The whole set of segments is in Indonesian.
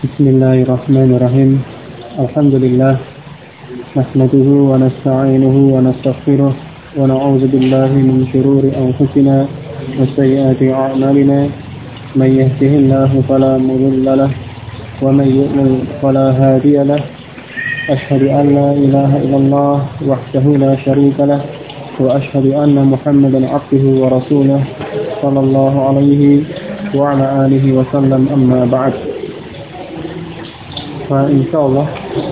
Bismillahirrahmanirrahim. Alhamdulillah. Nahmaduhu wa nasta'inuhu wa nastaghfiruh wa na'udzu billahi min shururi anfusina wa sayyiati a'malina. May yahdihillahu fala mudilla lahu wa may yudlil fala hadiya lahu. Ashhadu an la ilaha illallah wahdahu la syarika lahu wa ashhadu anna Muhammadan 'abduhu wa rasuluh sallallahu alaihi wa ala alihi wa sallam, amma ba'd. Insyaallah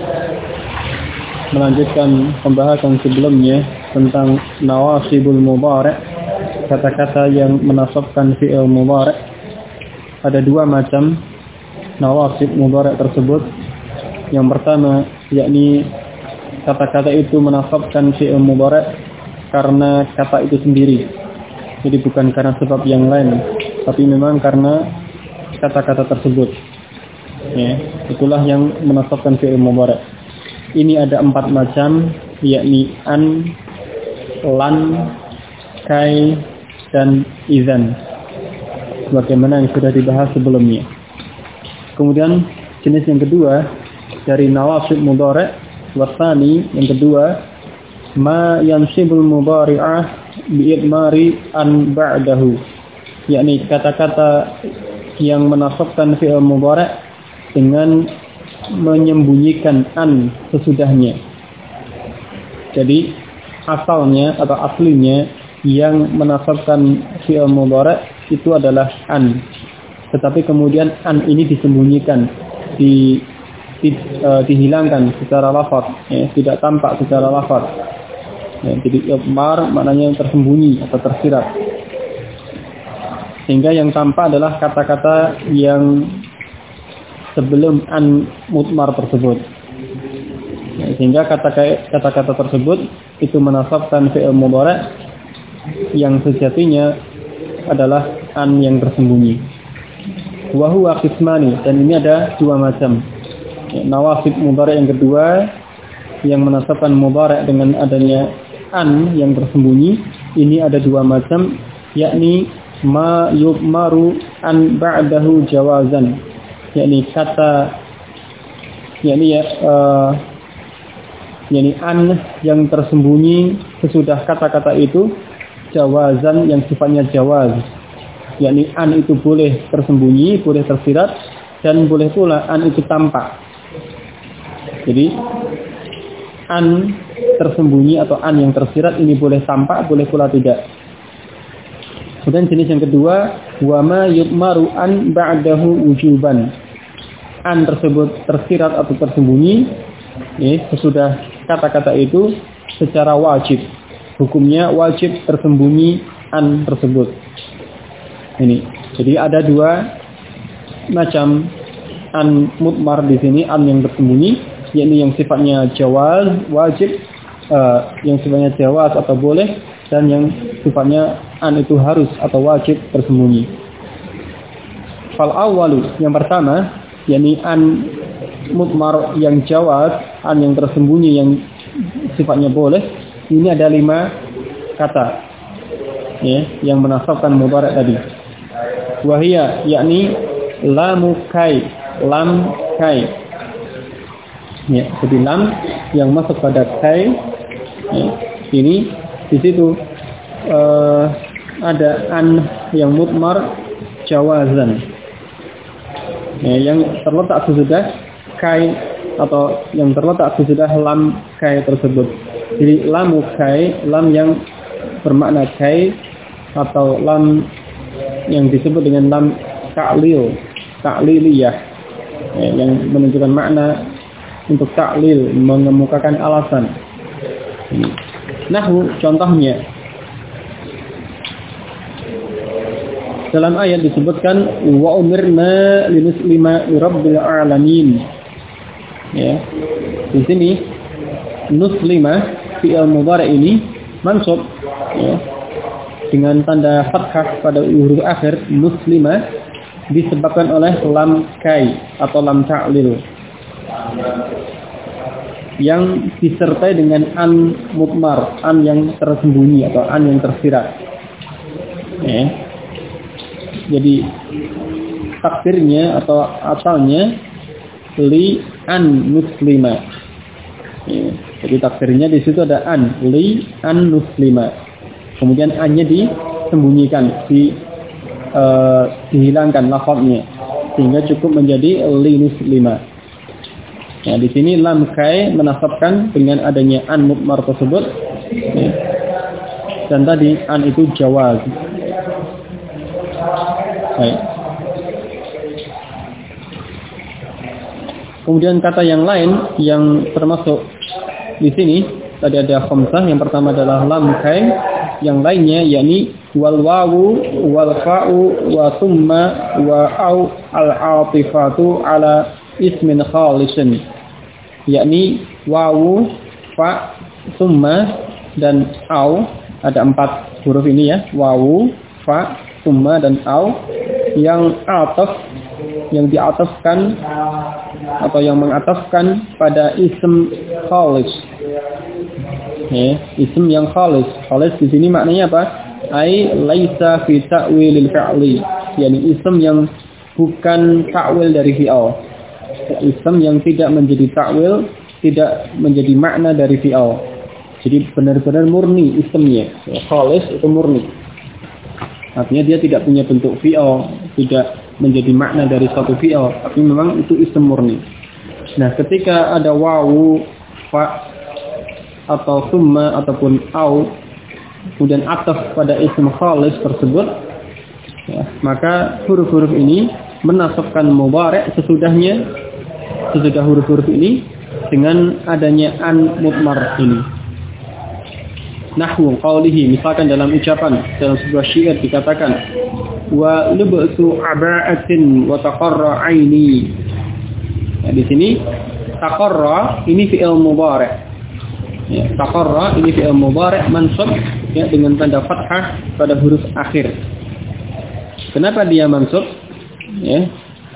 melanjutkan pembahasan sebelumnya tentang nawasibul mudhari', kata-kata yang menasabkan fi'il mudhari'. Ada dua macam nawasib mudhari' tersebut. Yang pertama yakni kata-kata itu menasabkan fi'il mudhari' karena kata itu sendiri. Jadi bukan karena sebab yang lain, tapi memang karena kata-kata tersebut. Ya, itulah yang menasabkan fi'il mudhari'. Ini ada 4 macam, yakni an, lan, kai, dan idzan. Bagaimana yang sudah dibahas sebelumnya. Kemudian jenis yang kedua dari nawasib mudhari', wasani yang kedua, ma yansibul mudhari'ah bi'idmari an ba'dahu. Yakni kata-kata yang menasabkan fi'il mudhari' dengan menyembunyikan an sesudahnya. Jadi asalnya atau aslinya yang menasabkan fi'il mudhari' itu adalah an. Tetapi kemudian an ini disembunyikan, dihilangkan secara lafaz, ya, tidak tampak secara lafaz. Ya, jadi idmar maknanya tersembunyi atau tersirat. Sehingga yang tampak adalah kata-kata yang sebelum an mudmar tersebut. Ya, sehingga kata-kata tersebut itu menasabkan fi'il mudhari' yang sejatinya adalah an yang tersembunyi. Wa huwa qismani, dan ini ada 2 macam. Ya, nawasib mudhari' yang kedua yang menasabkan mudhari' dengan adanya an yang tersembunyi, ini ada 2 macam, yakni ma yubmaru an ba'dahu jawazan, yakni kata yakni an yang tersembunyi sesudah kata-kata itu, jawazan yang sifatnya jawaz, yakni an itu boleh tersembunyi, boleh tersirat, dan boleh pula an itu tampak. Jadi an tersembunyi atau an yang tersirat ini boleh tampak, boleh pula tidak. Kemudian jenis yang kedua, wa ma yudmaru an ba'dahu wujuban. An tersebut tersirat atau tersembunyi sesudah kata-kata itu secara wajib. Hukumnya wajib tersembunyi an tersebut. Ini. Jadi ada 2 macam an mudmar di sini, an yang tersembunyi, yakni yang sifatnya jawaz, wajib, yang sifatnya jawaz atau boleh, dan yang sifatnya an itu harus atau wajib tersembunyi. Fal awwalu, yang pertama, yakni an mudmar yang jawaz, an yang tersembunyi yang sifatnya boleh. Ini ada 5 kata, ya, yang menasabkan mudhari' tadi. Wahia, yakni lamu kai, lam kai. Ya, jadi lam yang masuk pada kai, ya, ini di situ ada an yang mudmar jawazan, ya, yang terletak sesudah kai atau yang terletak sesudah lam kai tersebut. Jadi lamu kai, lam yang bermakna kai, atau lam yang disebut dengan lam ta'liliyah, ya, yang menunjukkan makna untuk ta'lil, mengemukakan alasan. Nahwu, contohnya dalam ayat disebutkan wa umirna linuslima lirabbil alamin. Ya. Di sini nuslima fi'il mudhari' ini mansub, ya, dengan tanda fathah pada huruf akhir, muslima, disebabkan oleh lam kai atau lam ta'lil yang disertai dengan an mudmar, an yang tersembunyi atau an yang tersirat. Ya. Jadi takdirnya atau asalnya li an muslima. Ya, jadi takdirnya di situ ada an, li an muslima. Kemudian an-nya disembunyikan, dihilangkan lafadznya sehingga cukup menjadi li muslima. Nah, di sini lam kai menasabkan dengan adanya an mudmar tersebut. Ya. Dan tadi an itu jawaz. Baik. Kemudian kata yang lain yang termasuk di sini tadi ada khamsah. Yang pertama adalah lam kai, yang lainnya yakni wal wawu wal fa'u wa thumma wa au al atifatu ala ismin khalisin, yakni wawu, fa, thumma dan au. Ada 4 huruf ini ya, wawu, fa, thumma dan au, yang ataf, yang diatafkan atau yang mengatafkan pada ism khalis. Ya, ism yang khalis. Khalis di sini maknanya apa? Ai laisa fi ta'wilil fi'li, yakni ism yang bukan ta'wil dari fi'al. Ism yang tidak menjadi ta'wil, tidak menjadi makna dari fi'al. Jadi benar-benar murni ismnya. Ya, khalis itu murni. Artinya dia tidak punya bentuk fi'al, tidak menjadi makna dari suatu fi'al, tapi memang itu ism murni. Nah, ketika ada wawu, fa, atau summa ataupun au, kemudian ataf pada ism khalis tersebut, ya, maka huruf-huruf ini menasabkan mudhari' sesudah huruf-huruf ini dengan adanya an mudmar ini. Nahwu qawlihi, misalkan dalam ucapan dalam sebuah syair dikatakan wa lubsu aba'atin wa taqarra aini. Ya, di sini taqarra ini fi'il mudhari'. Ya, taqarra ini fi'il mudhari' mansub ya dengan tanda fathah pada huruf akhir. Kenapa dia mansub? Ya.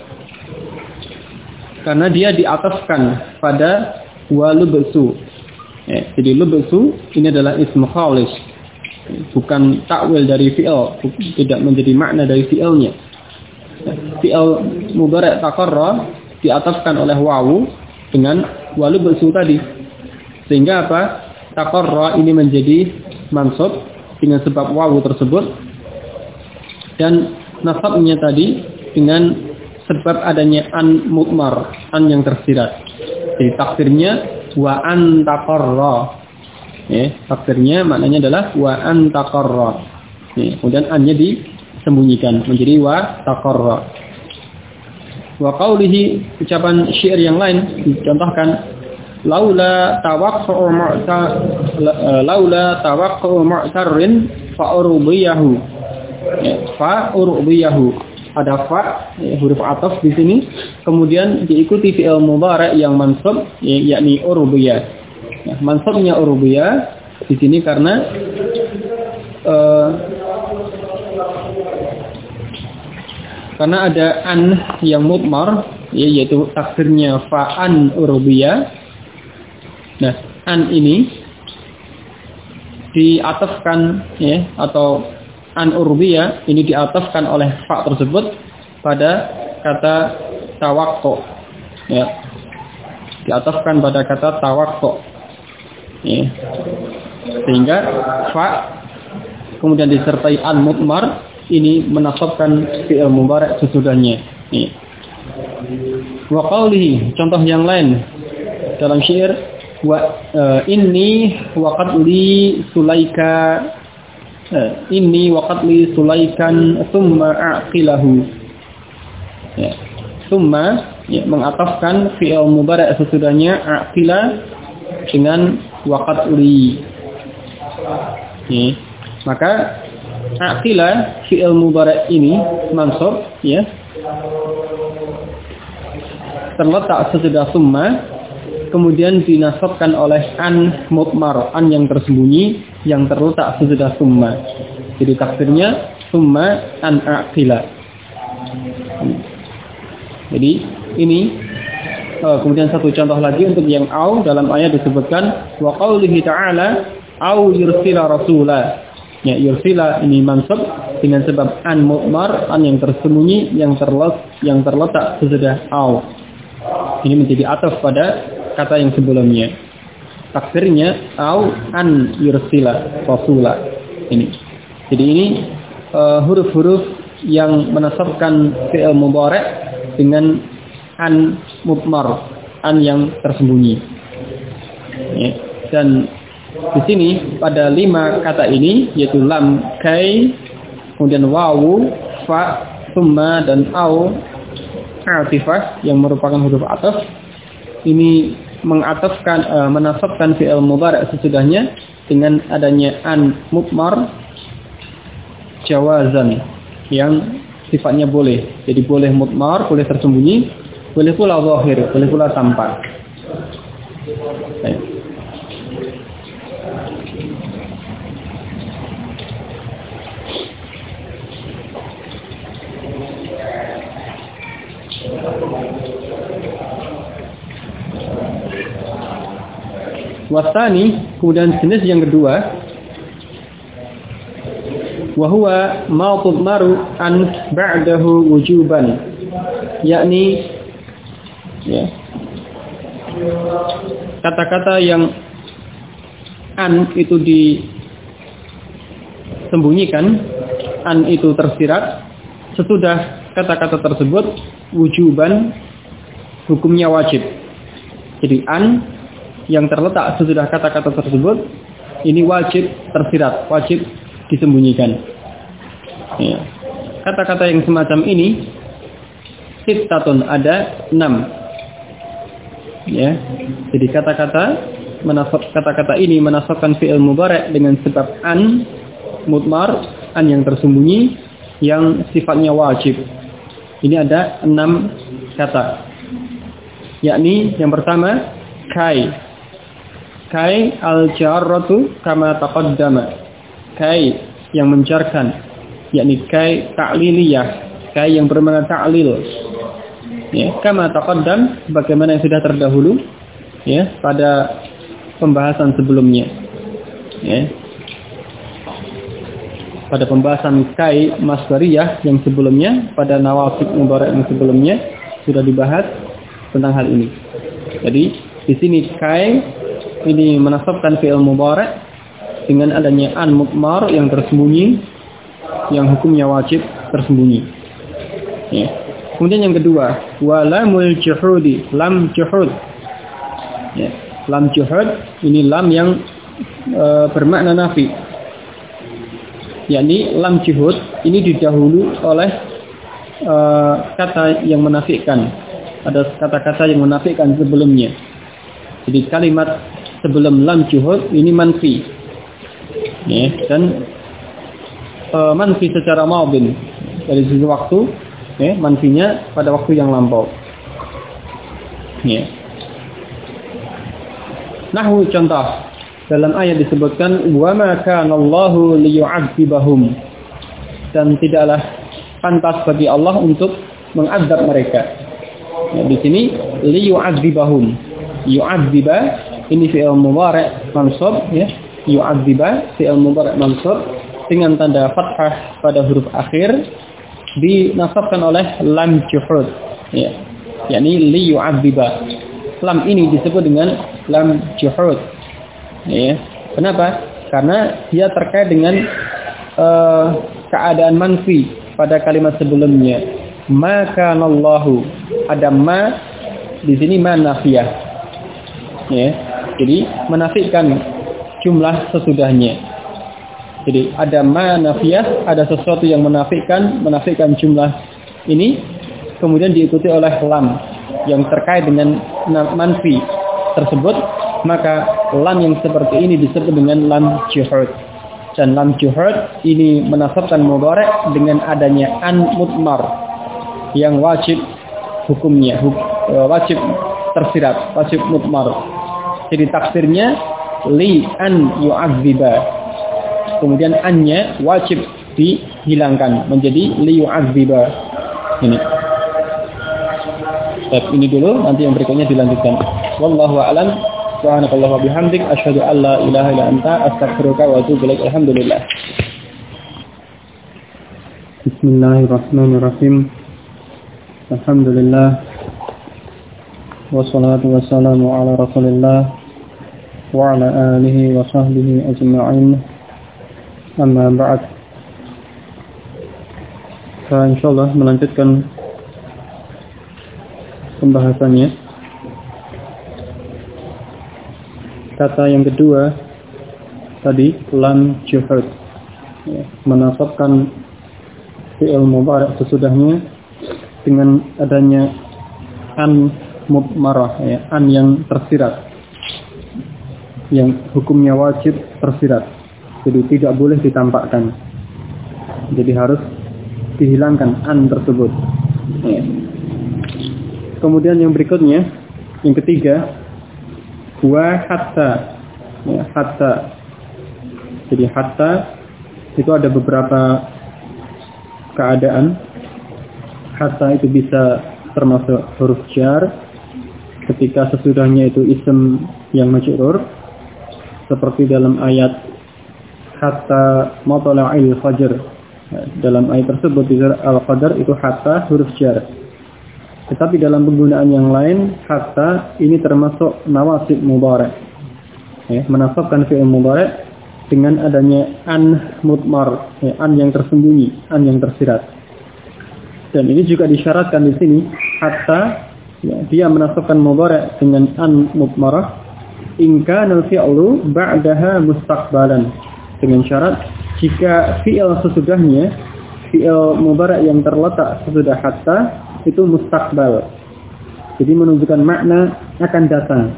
Karena dia diatafkan pada wa lubsu. Ya, jadi lubsu ini adalah ism khalis, bukan takwil dari fi'il, tidak menjadi makna dari fi'ilnya. Fi'il mudhari' taqarra diatafkan oleh wawu dengan wa lubsu tadi, sehingga apa? Taqarra ini menjadi mansub dengan sebab wawu tersebut, dan nasabnya tadi dengan sebab adanya an mudmar, an yang tersirat. Jadi takdirnya wa an taqarra. Ya, takdirnya maknanya adalah wa an taqarra. Ya, kemudian an-nya disembunyikan menjadi wa taqarra. Wa qawlihi, ucapan syair yang lain dicontohkan laula tawaqqu mu'tarrin fa urbiyahu. Ya, fa urbiyahu. Ada fa, ya, huruf ataf di sini, kemudian diikuti fi'il mudhari' yang mansub, ya, yakni urbiya. Ya, mansubnya urbiya di sini karena ada an yang mudmar, ya, yaitu takdirnya fa'an urbiya. Nah, an ini diatafkan, ya, atau an urbiya ini diatafkan oleh fa tersebut pada kata tawaqqu. Ya. Diatafkan pada kata tawaqqu. Ya. Sehingga fa kemudian disertai an mudmar ini menasabkan fi'il mudhari' sesudahnya. Ya. Wa qawlihi, contoh yang lain dalam syair wa inni waqad li sulaika. Inni waqatli sulaikan thumma aqilahu. Ya, thumma ya, mengatafkan fi'il mudhari' sesudahnya aqila dengan waqatli. Ya, maka aqila fi'il mudhari' ini mansub, ya, terletak sesudah thumma, kemudian dinasabkan oleh an mudmar, an yang tersembunyi yang terletak sesudah summa. Jadi takdirnya summa an aqila. Jadi ini kemudian satu contoh lagi untuk yang au dalam ayat disebutkan wa qaulihi ta'ala au yursila rasula. Ya, yursila ini mansub dengan sebab an mudmar, an yang tersembunyi yang terletak sesudah au. Ini menjadi ataf pada kata yang sebelumnya. Takdirnya au an yursila rasula. Ini. Jadi ini huruf-huruf yang menasabkan fi'il mudhari' dengan an mudmar, an yang tersembunyi. Ya. Dan di sini pada 5 kata ini yaitu lam, kai, kemudian wawu, fa, summa dan au atifah yang merupakan huruf ataf, ini mengatafkan menasabkan fi'il mudhari' sesudahnya dengan adanya an mudmar jawazan yang sifatnya boleh. Jadi boleh mudmar, boleh tersembunyi, boleh pula zahir, boleh pula tampak. Baik. Wasani, kemudian jenis yang kedua, wahwa ma tudmaru an ba'dahu wujuban, yakni ya, kata-kata yang an itu disembunyikan, an itu tersirat sesudah kata-kata tersebut wujuban, hukumnya wajib. Jadi an yang terletak sesudah kata-kata tersebut ini wajib tersirat, wajib disembunyikan. Ya. Kata-kata yang semacam ini sittatun, ada 6. Ya. Jadi kata-kata ini menasabkan fi'il mudhari' dengan sebab an mudmar, an yang tersembunyi yang sifatnya wajib. Ini ada 6 kata. Yakni yang pertama kai. Kai al-jarratu kama taqaddama. Kai yang menjarkan, yakni kai ta'liliyah, kai yang bermakna ta'lil. Ya, kama taqaddam, bagaimana yang sudah terdahulu ya pada pembahasan sebelumnya. Ya. Pada pembahasan kai masdariyah yang sebelumnya, pada nawasib mudhari' yang sebelumnya sudah dibahas tentang hal ini. Jadi di sini kai ini menasabkan fi'il mudhari' dengan adanya an mudmar yang tersembunyi, yang hukumnya wajib tersembunyi. Ya. Kemudian yang kedua, walamul juhudi, lam juhud. Ya. Lam juhud ini lam yang bermakna nafi. Yakni lam juhud ini didahului oleh kata yang menafikan. Ada kata-kata yang menafikan sebelumnya. Jadi kalimat sebelum lam juhud ini manfi. Ya, dan manfi secara madin dari sisi waktu, ya, manfinya pada waktu yang lampau. Ya. Nahwu contoh dalam ayat disebutkan wa ma kana Allahu liyu'adzibahum, dan tidaklah pantas bagi Allah untuk mengazab mereka. Ya, di sini liyu'adzibahum, yu'adziba ini fi'il mudhari' mansub, ya. Yu'adziba fi'il mudhari' mansub dengan tanda fathah pada huruf akhir dinasabkan oleh lam juhud, ya. Yakni li yu'adziba. Lam ini disebut dengan lam juhud. Ya. Kenapa? Karena dia terkait dengan keadaan manfi pada kalimat sebelumnya. Maka Allahu, ada ma di sini ma nafiyah. Ya. Jadi menafikan jumlah sesudahnya. Jadi ada ma nafiyah, ada sesuatu yang menafikan jumlah ini, kemudian diikuti oleh lam yang terkait dengan manfi tersebut, maka lam yang seperti ini disebut dengan lam juhud. Dan lam juhud ini menasabkan mudhari' dengan adanya an mudmar yang wajib hukumnya, wajib tersirat, wajib mudmar. Jadi takdirnya li an yu'adziba. Kemudian annya wajib dihilangkan menjadi li yu'adziba. Ini. Ini dulu, nanti yang berikutnya dilanjutkan. Wallahu a'lam. Subhanakallah wa bihamdik asyhadu an la ilaha illa anta astaghfiruka wa atubu ilaik. Alhamdulillah. Bismillahirrahmanirrahim. Alhamdulillah. wassalatu wassalamu ala Rasulillah wa ala alihi wa sahbihi ajma'in. Amma ba'd. Insyaallah melanjutkan pembahasannya. Kata yang kedua tadi, lam juhud, menasabkan fi'il mudhari' sesudahnya dengan adanya an mudmarah, an yang tersirat, yang hukumnya wajib tersirat, jadi tidak boleh ditampakkan, jadi harus dihilangkan an tersebut. Kemudian yang berikutnya, yang ketiga, wa hatta, hatta. Jadi hatta itu ada beberapa keadaan. Hatta itu bisa termasuk huruf jar ketika sesudahnya itu isim yang majrur, seperti dalam ayat hatta matla'il fajr. Dalam ayat tersebut di surah Al-Qadr itu hatta huruf jar. Tetapi dalam penggunaan yang lain, hatta ini termasuk nawasib mudhari', menasabkan fi'il mudhari' dengan adanya an mudmar, an yang tersembunyi, an yang tersirat. Dan ini juga disyaratkan di sini, hatta dia menasabkan mudhari' dengan an mudmarah in kana al-fi'lu ba'daha mustaqbalan, dengan syarat jika fi'il sesudahnya, fi'il mudhari' yang terletak sesudah hatta itu mustaqbal, jadi menunjukkan makna akan datang.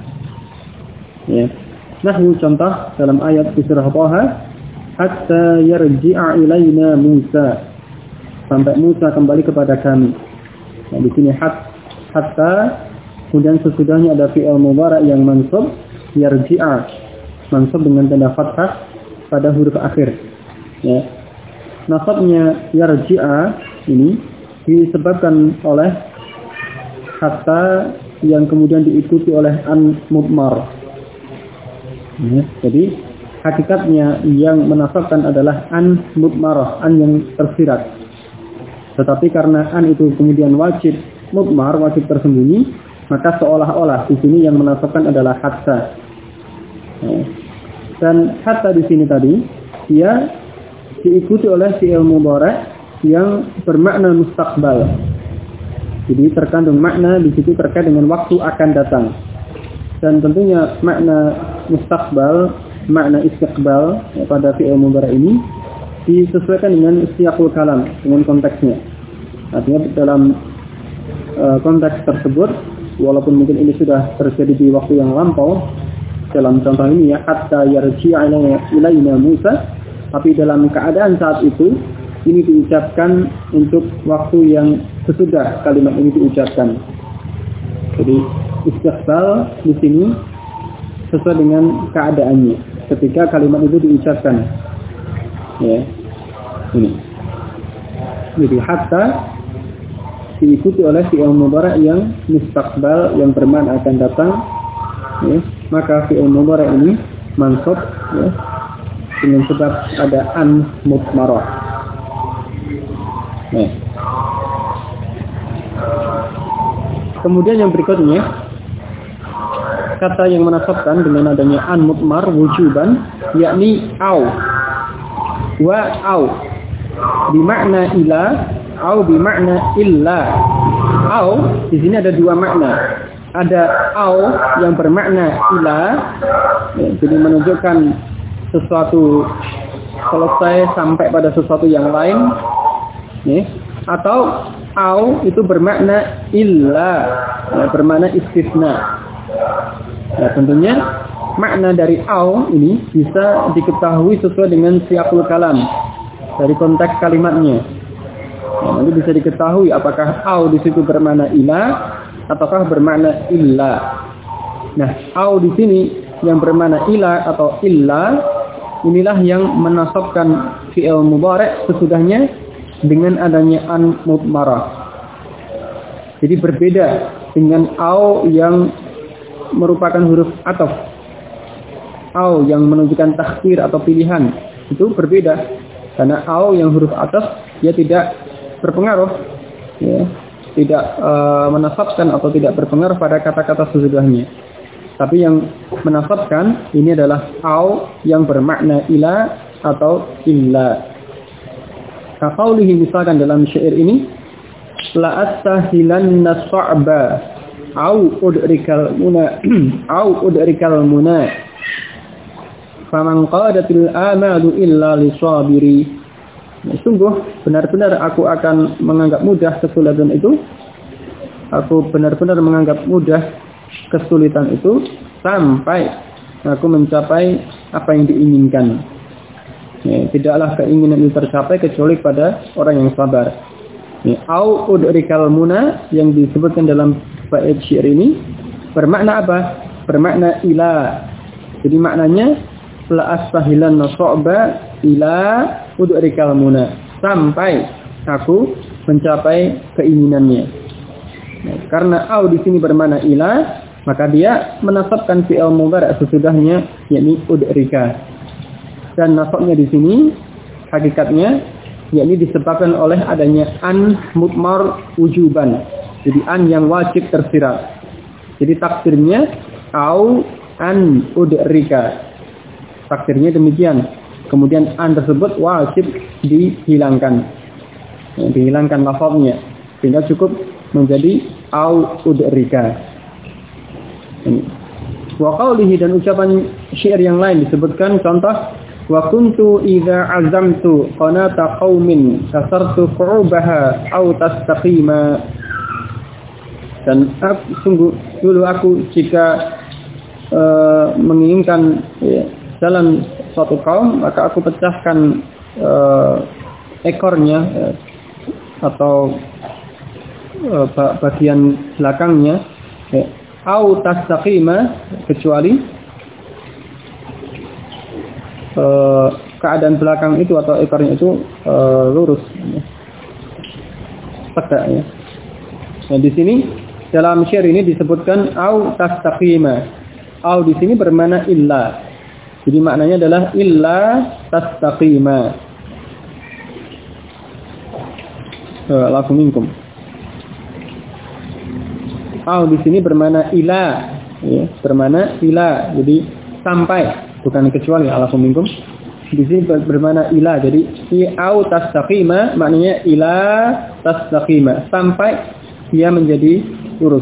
Nahwu contoh dalam ayat di surah Thaha, hatta yarji'a ilaina Musa, sampai Musa kembali kepada kami. Nah, di sini hatta, kemudian sesudahnya ada fi'il mudhari' yang mansub, yarji'a, mansub dengan tanda fathah pada huruf akhir. Nasabnya yarji'a ini disebabkan oleh hatta yang kemudian diikuti oleh an mudmar. Jadi hakikatnya yang menasabkan adalah an mudmarah, an yang tersirat. Tetapi karena an itu kemudian wajib mudmar, wajib tersembunyi, maka seolah-olah di sini yang menasabkan adalah hatta. Dan hatta di sini tadi dia diikuti oleh fi'il mudhari' yang bermakna mustaqbal. Jadi terkandung makna di situ terkait dengan waktu akan datang. Dan tentunya makna mustaqbal, makna istiqbal pada fi'il mudhari' ini disesuaikan dengan siyaqul kalam, dengan konteksnya. Artinya dalam konteks tersebut, walaupun mungkin ini sudah terjadi di waktu yang lampau, dalam contoh ini hatta yarji'a ilaina Musa, tapi dalam keadaan saat itu ini diucapkan untuk waktu yang sesudah kalimat ini diucapkan. Jadi istiqbal di sini sesuai dengan keadaannya ketika kalimat itu diucapkan. Ini. Jadi hatta diikuti oleh fi'il mudhari' yang mustaqbal, yang bermakna akan datang. Maka fi'il mudhari' ini mansub dengan sebab ada an mudmarah. Kemudian yang berikutnya, kata yang menasabkan dengan adanya an mudmar wujuban, yakni au wa au bimakna ila, au bimakna illa. Au di sini ada dua makna. Ada au yang bermakna ila, jadi menunjukkan sesuatu selesai sampai pada sesuatu yang lain, atau au itu bermakna illa, bermakna istisna. Nah, tentunya makna dari au ini bisa diketahui sesuai dengan siyaqul kalam, dari konteks kalimatnya. Nanti bisa diketahui apakah au di situ bermakna ila ataukah bermakna illa. Nah, au di sini yang bermakna ila atau illa, inilah yang menasabkan fi'il mudhari' sesudahnya dengan adanya an mudmarah. Jadi berbeda dengan au yang merupakan huruf ataf. Au yang menunjukkan takhir atau pilihan, itu berbeda. Karena au yang huruf ataf dia tidak berpengaruh, tidak menasabkan atau tidak berpengaruh pada kata-kata sesudahnya. Tapi yang menasabkan ini adalah au yang bermakna ila atau illa. Kaqaulihi, misalkan dalam syair ini, la astahilanna sa'ba au udrikal muna au udrikal muna faman qadatil amalu illa lisabiri. Sungguh benar-benar aku akan menganggap mudah kesulitan itu. Aku benar-benar menganggap mudah kesulitan itu sampai aku mencapai apa yang diinginkan. Tidaklah keinginan itu tercapai kecuali pada orang yang sabar. Au udrikal muna yang disebutkan dalam bait syair ini bermakna apa? Bermakna ila. Jadi maknanya la astahilanna sa'ba ila udrikal muna, sampai aku mencapai keinginannya. Karena au di sini bermakna ila, maka dia menasabkan fi'il mudhari' sesudahnya, yakni udrika. Dan nasabnya di sini hakikatnya yakni disebabkan oleh adanya an mutmar wujuban. Jadi an yang wajib tersirat. Jadi takdirnya au an udrika. Takdirnya demikian. Kemudian an tersebut wajib dihilangkan. Dihilangkan lafaznya. Sehingga cukup menjadi au udrika. Wa qawlihi, dan ucapan syair yang lain disebutkan contoh, wa kuntu idza azamtu qanata qaumin kasartu qu'ubaha au tastaqima. Dan sungguh dulu aku jika menginginkan jalan suatu kaum, maka aku pecahkan ekornya atau bagian belakangnya, au tastaqima, kecuali keadaan belakang itu atau ekornya itu lurus, tegak ya. Nah, di sini dalam syair ini disebutkan au tastaqima. Au di sini bermakna illa. Jadi maknanya adalah illa tastaqima. Lafu minkum. Au di sini bermakna ila, ya, bermakna ila. Jadi sampai, bukan kecuali. Lafu minkum. Di sini bermakna ila. Jadi au tastaqima maknanya ila tastaqima, sampai dia menjadi lurus.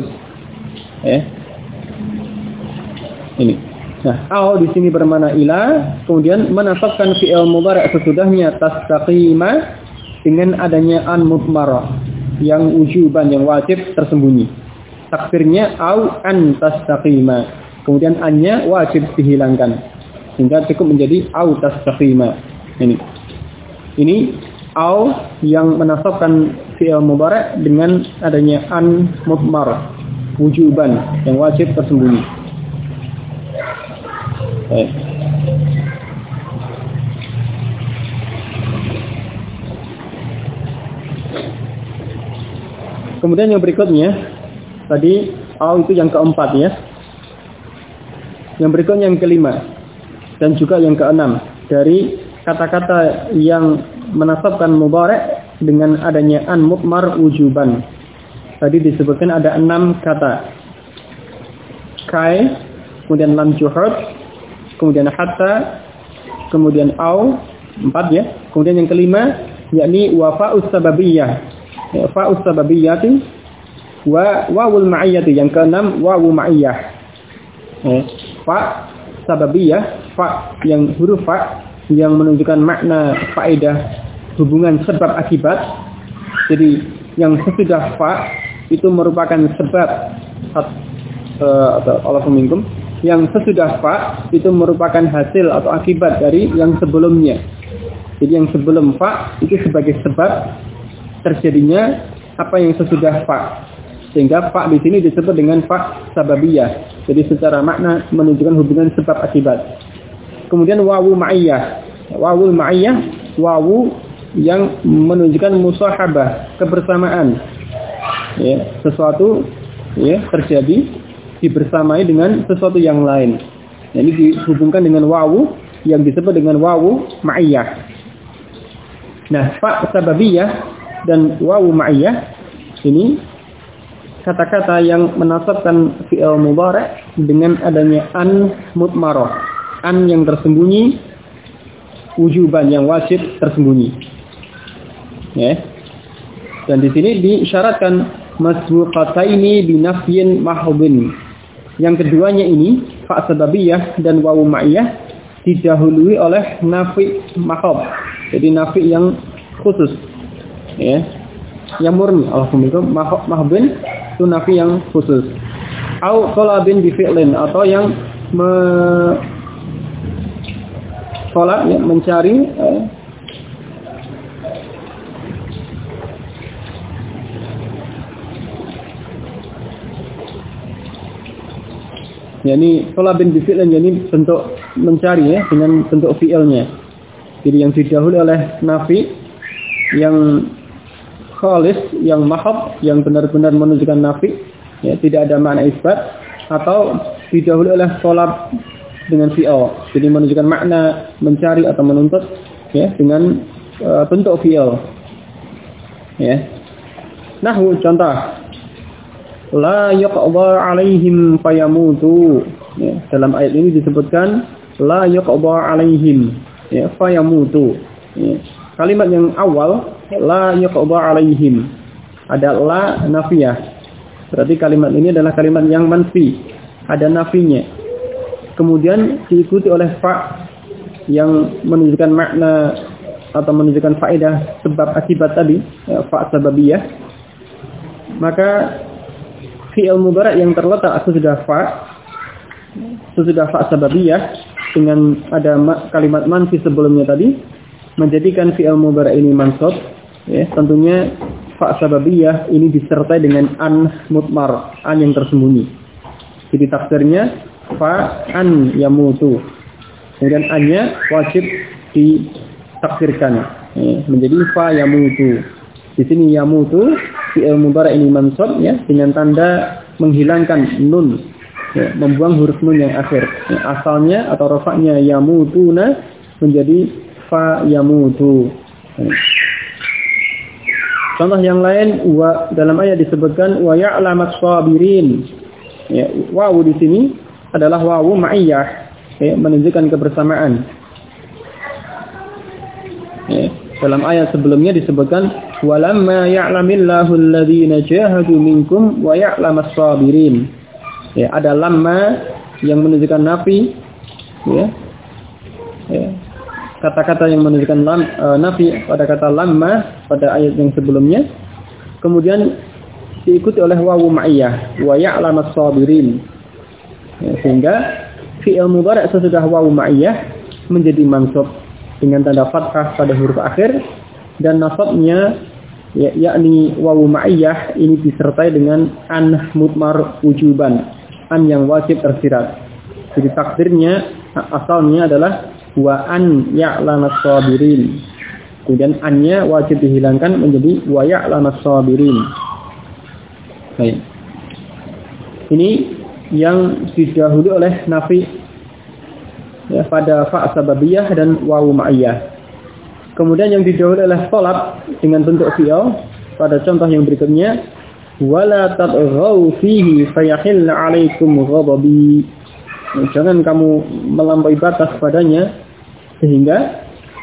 Ini. Nah, au di sini bermakna ila, kemudian menasabkan fi'il mudhari' sesudahnya tastaqima dengan adanya an mutmarah yang wujuban, yang wajib tersembunyi. Takdirnya au an tastaqima, kemudian annya wajib dihilangkan sehingga cukup menjadi au tastaqima. Ini au yang menasabkan fi'il mudhari' dengan adanya an mutmarah wujuban yang wajib tersembunyi. Kemudian yang berikutnya, tadi au itu yang keempat ya. Yang berikutnya yang kelima dan juga yang keenam dari kata-kata yang menasabkan mudhari' dengan adanya an mutmar wujuban. Tadi disebutkan ada 6 kata. Kai, kemudian lam juhud, kemudian hatta, kemudian au, 4 ya. Kemudian yang kelima yakni wa fa'us sababiyah. Ya, fa'us sababiyyati wa wawul ma'iyyati, yang keenam wawu ma'iyyah. Fa sababiyah, fa yang huruf fa yang menunjukkan makna faedah hubungan sebab akibat. Jadi yang sesudah fa itu merupakan sebab atau Allah minkum. Yang sesudah fa itu merupakan hasil atau akibat dari yang sebelumnya. Jadi yang sebelum fa itu sebagai sebab terjadinya apa yang sesudah fa. Sehingga fa di sini disebut dengan fa sababiyah. Jadi secara makna menunjukkan hubungan sebab akibat. Kemudian wawu ma'iyyah. Wawu ma'iyyah, wawu yang menunjukkan musahabah, kebersamaan. Ya, sesuatu ya terjadi dibersamai dengan sesuatu yang lain. Nah, ini dihubungkan dengan wawu yang disebut dengan wawu ma'iyyah. Nah, fa sababiyah dan wawu ma'iyyah ini kata-kata yang menasabkan fi'il mudhari' dengan adanya an mudmarah, an yang tersembunyi, wujuban yang wajib tersembunyi. Ya. Dan di sini diisyaratkan masbuqataini binafyin mahdhin. Yang keduanya ini fa sababiyah dan wawu ma'iyah didahului oleh nafi mahab. Jadi nafi yang khusus. Ya. Yang murni. Alhamdulillah mahdhin itu nafi yang khusus. Au talabin bi fi'lin, atau yang talab, ya, mencari yakni talabin bi fi'lin, yakni bentuk mencari, ya, dengan bentuk fi'ilnya. Jadi yang didahului oleh nafi yang khalis, yang mahab, yang benar-benar menunjukkan nafi, ya, tidak ada makna isbat, atau didahului oleh talab dengan fi'il, jadi menunjukkan makna mencari atau menuntut, ya, dengan bentuk fi'il. Ya. Nahwu, contoh, la yuqda alaihim fayamutu. Ya, dalam ayat ini disebutkan la yuqda alaihim, ya, fayamutu. Ya. Kalimat yang awal la yuqda alaihim ada la nafiyah. Berarti kalimat ini adalah kalimat yang manfi, ada nafinya. Kemudian diikuti oleh fa yang menunjukkan makna atau menunjukkan faedah sebab akibat tadi, ya, fa sababiyah. Maka fi'il mudhari' yang terletak sesudah fa sababiyah dengan ada kalimat manfi sebelumnya tadi menjadikan fi'il mudhari' ini mansub, ya. Tentunya fa sababiyah ini disertai dengan an mudmar, an yang tersembunyi. Jadi takdirnya fa an yamutu. Kemudian an-nya wajib ditakdirkan, ya, menjadi fa yamutu. Di sini yamutu fi'il mudhari' ini mansub, ya, dengan tanda menghilangkan nun, ya, membuang huruf nun yang akhir. Ya, asalnya atau rafa'nya yamutuna menjadi fa yamutu. Ya. Contoh yang lain, dalam ayat disebutkan wa ya'lamas sabirin. Ya, wawu di sini adalah wawu ma'iyah, ya, menunjukkan kebersamaan. Ya, dalam ayat sebelumnya disebutkan walamma ya'lamillahu alladhina jahadu minkum wa ya'lamas sabirin. Ya, ada lamma yang menunjukkan nafi, ya. Ya. Kata-kata yang menunjukkan nafi pada kata lamma pada ayat yang sebelumnya. Kemudian diikuti oleh wawu ma'iyah wa ya'lamas sabirin. Ya, sehingga fi'il mudhari' sesudah wawu ma'iyah menjadi mansub dengan tanda fathah pada huruf akhir, dan nasabnya, ya, yakni wawu ma'iyah ini disertai dengan an mudmar wujuban, an yang wajib tersirat. Jadi takdirnya asalnya adalah wa an ya'lamas sabirin. Kemudian an-nya wajib dihilangkan menjadi wa ya'lamas sabirin. Baik. Ini yang didahului oleh nafi, ya, pada fa sababiyah dan wawu ma'iyah. Kemudian yang didahului oleh talab dengan bentuk fi'il pada contoh yang berikutnya, wala tadghaw fihi fayahilla 'alaikum ghadabi. Jangan kamu melampaui batas padanya sehingga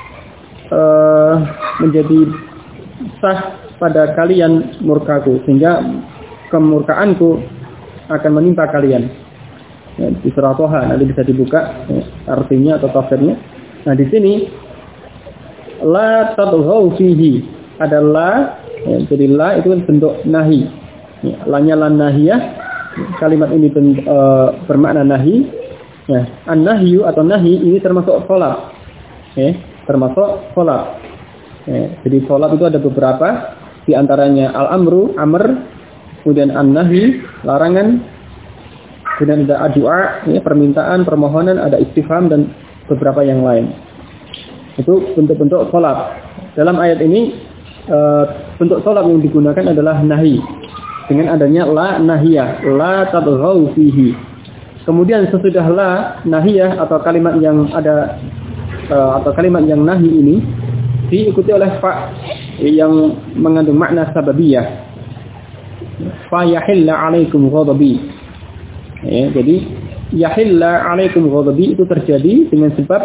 menjadi sah pada kalian murkaku, sehingga kemurkaanku akan menimpa kalian. Ya, di surah Thaha nanti bisa dibuka, ya, artinya atau tafsirnya. Nah, di sini la tadghaw fihi adalah, ya, jadi la itu bentuk nahi. Ya, lanya lan nahiyah. Kalimat ini bermakna nahi. Ya, an-nahyu atau nahi ini termasuk salat. Ya, termasuk salat. Ya, jadi salat itu ada beberapa, di antaranya al-amru, amr, kemudian an-nahi, larangan, kemudian ada ad-du'a, ya, permintaan, permohonan, ada istifham dan beberapa yang lain. Itu bentuk-bentuk salat. Dalam ayat ini bentuk salat yang digunakan adalah nahi dengan adanya la nahiyah, la tadghaw fihi. Kemudian sesudah la nahiyah atau kalimat yang ada atau kalimat yang nahi ini diikuti oleh fa yang mengandung makna sababiyah. fa yahilla 'alaikum ghadabi. Ya, jadi yahilla 'alaikum ghadabi itu terjadi dengan sebab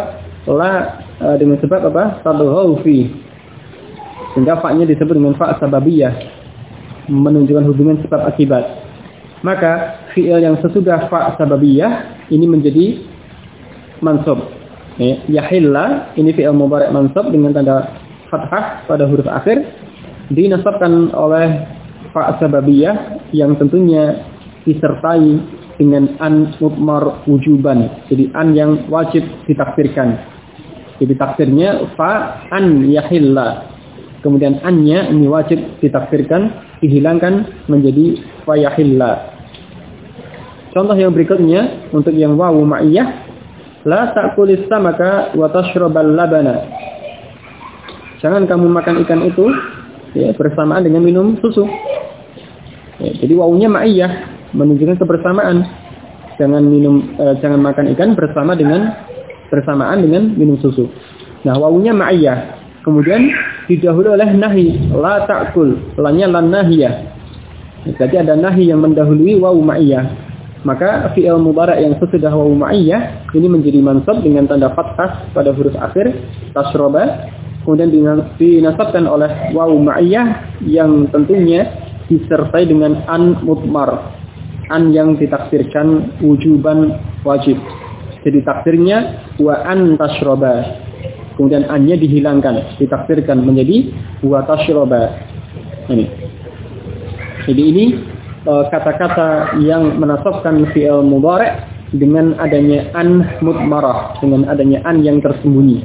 apa? Tadghaw fi. Sehingga fa-nya disebut dengan fa sababiyah, menunjukkan hubungan sebab akibat. Maka fi'il yang sesudah fa sababiyah ini menjadi mansub. Yahilla ini fi'il mudhari' mansub dengan tanda fathah pada huruf akhir, dinasabkan oleh fa sababiyah yang tentunya disertai dengan an mudmar wujuban. Jadi an yang wajib ditakdirkan. Jadi takdirnya fa an yahilla. Kemudian annya ini wajib ditakdirkan, dihilangkan menjadi fa yahilla. Contoh yang berikutnya untuk yang wawu ma'iyah, la ta'kulis samaka wa tashrabal labana. Jangan kamu makan ikan itu ya, bersamaan dengan minum susu. Ya, jadi wawunya ma'iyah menunjukkan kebersamaan. Jangan makan ikan bersamaan dengan minum susu. Nah, wawunya ma'iyah. Kemudian didahului oleh nahi, la ta'kul, lanya lan nahiyah. Jadi ada nahi yang mendahului wawu ma'iyah. Maka fi'il mudhari' yang sesudah wawu ma'iyah ini menjadi mansub dengan tanda fathah pada huruf akhir tasroba. Kemudian dinasabkan oleh wawu ma'iyah yang tentunya disertai dengan an mudmar, an yang ditakdirkan wujuban wajib. Jadi takdirnya wa an tasroba. Kemudian annya dihilangkan, ditakdirkan menjadi wa tasroba. Ini. Jadi ini kata-kata yang menasabkan fi'il mudhari' dengan adanya an mudmarah, dengan adanya an yang tersembunyi.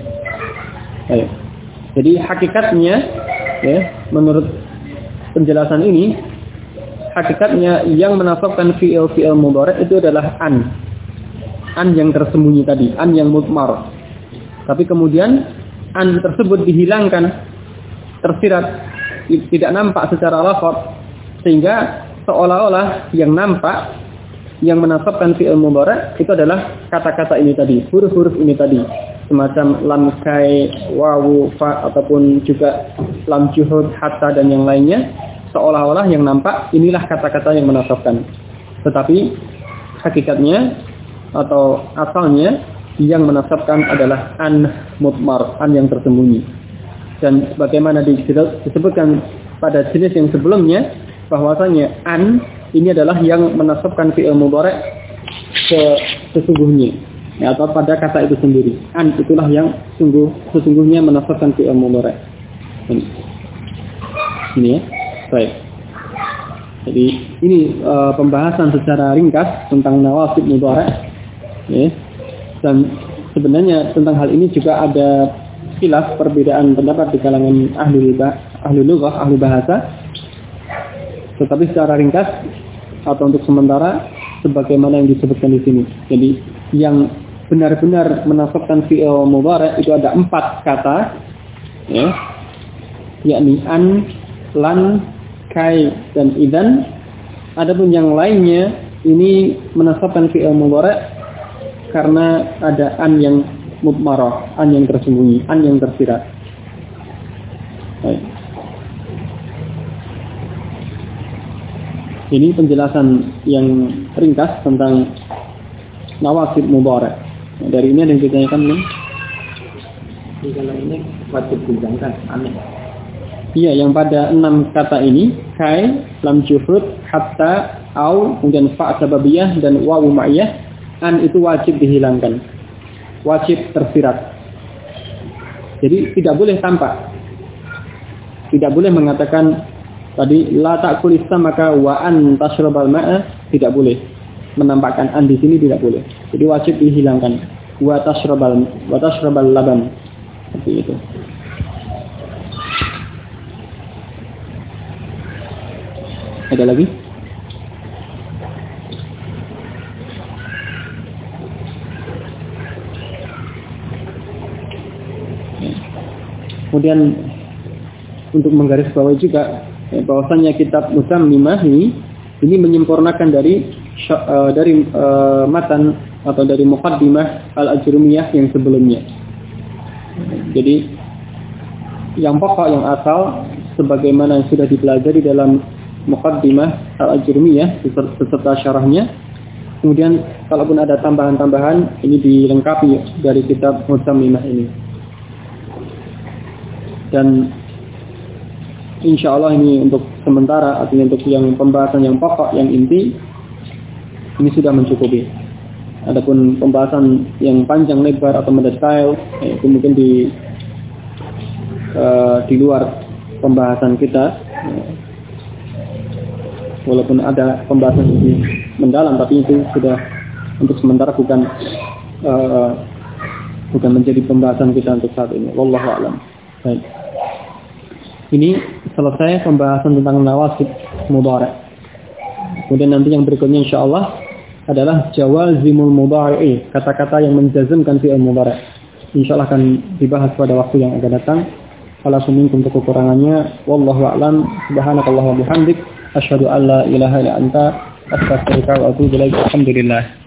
Jadi hakikatnya ya, menurut penjelasan ini, hakikatnya yang menasabkan fi'il mudhari' itu adalah an yang tersembunyi tadi, an yang mudmar. Tapi kemudian an tersebut dihilangkan, tersirat, tidak nampak secara lafaz, sehingga seolah-olah yang nampak, yang menasabkan fi'il mudhari' itu adalah kata-kata ini tadi, huruf-huruf ini tadi, semacam lam kai, wawu, fa, ataupun juga lam juhud, hatta dan yang lainnya. Seolah-olah yang nampak inilah kata-kata yang menasabkan. Tetapi hakikatnya atau asalnya yang menasabkan adalah an mudmar, an yang tersembunyi. Dan bagaimana disebutkan pada jenis yang sebelumnya, bahwasanya an ini adalah yang menasabkan fi'il mudhari' sesungguhnya, ya, atau pada kata itu sendiri. An itulah yang sesungguhnya menasabkan fi'il mudhari'. Ini ya. Baik. Jadi ini pembahasan secara ringkas tentang nawasib mudhari'. Ya. Dan sebenarnya tentang hal ini juga ada khilaf, perbedaan pendapat di kalangan ahli lughah, ahli bahasa. Tetapi secara ringkas atau untuk sementara sebagaimana yang disebutkan di sini. Jadi yang benar-benar menasabkan fi'il mudhari' itu ada 4 kata, ya, yakni an, lan, kai, dan idan. Adapun yang lainnya ini menasabkan fi'il mudhari' karena ada an yang mudmarah, an yang tersembunyi, an yang tersirat. Baik. Ini penjelasan yang ringkas tentang nawasib mudhari'. Dari ini ada yang ditanyakan belum? Kalau ini wajib dihilangkan, aneh. Iya, yang pada 6 kata ini, kai, lam juhud, hatta, au, kemudian fa sababiyah dan wawu ma'iyah, an itu wajib dihilangkan, wajib tersirat. Jadi tidak boleh tampak, tidak boleh mengatakan tadi la ta'kul samaka wa an tashrabal ma'a, tidak boleh menampakkan an di sini, tidak boleh. Jadi wajib dihilangkan, wa tashrabal laban, seperti itu. Ada lagi? Kemudian untuk menggarisbawahi juga bahwasanya kitab Mutammimah ini menyempurnakan dari matan atau dari muqaddimah al-Ajrumiyah yang sebelumnya. Jadi yang pokok, yang asal sebagaimana yang sudah dipelajari dalam Muqaddimah Al-Ajrumiyah beserta syarahnya. Kemudian kalaupun ada tambahan-tambahan ini dilengkapi dari kitab Mutammimah ini. Dan insya Allah ini untuk sementara, artinya untuk yang pembahasan yang pokok, yang inti, ini sudah mencukupi. Adapun pembahasan yang panjang lebar atau mendetail, itu mungkin di luar pembahasan kita. Walaupun ada pembahasan ini mendalam, tapi itu sudah untuk sementara bukan menjadi pembahasan kita untuk saat ini. Wallahu a'lam. Baik. Ini selesai pembahasan tentang nawasib mudhari'. Kemudian nanti yang berikutnya insyaallah adalah jawazimul mudhari', kata-kata yang menjazmkan fi'il mudhari'. Insyaallah akan dibahas pada waktu yang akan datang. Ala minkum untuk kekurangannya, wallahu a'lam. Subhanakallahumma wa bihamdik, asyhadu an la ilaha illa anta, astaghfiruka wa atubu ilaik. Alhamdulillah.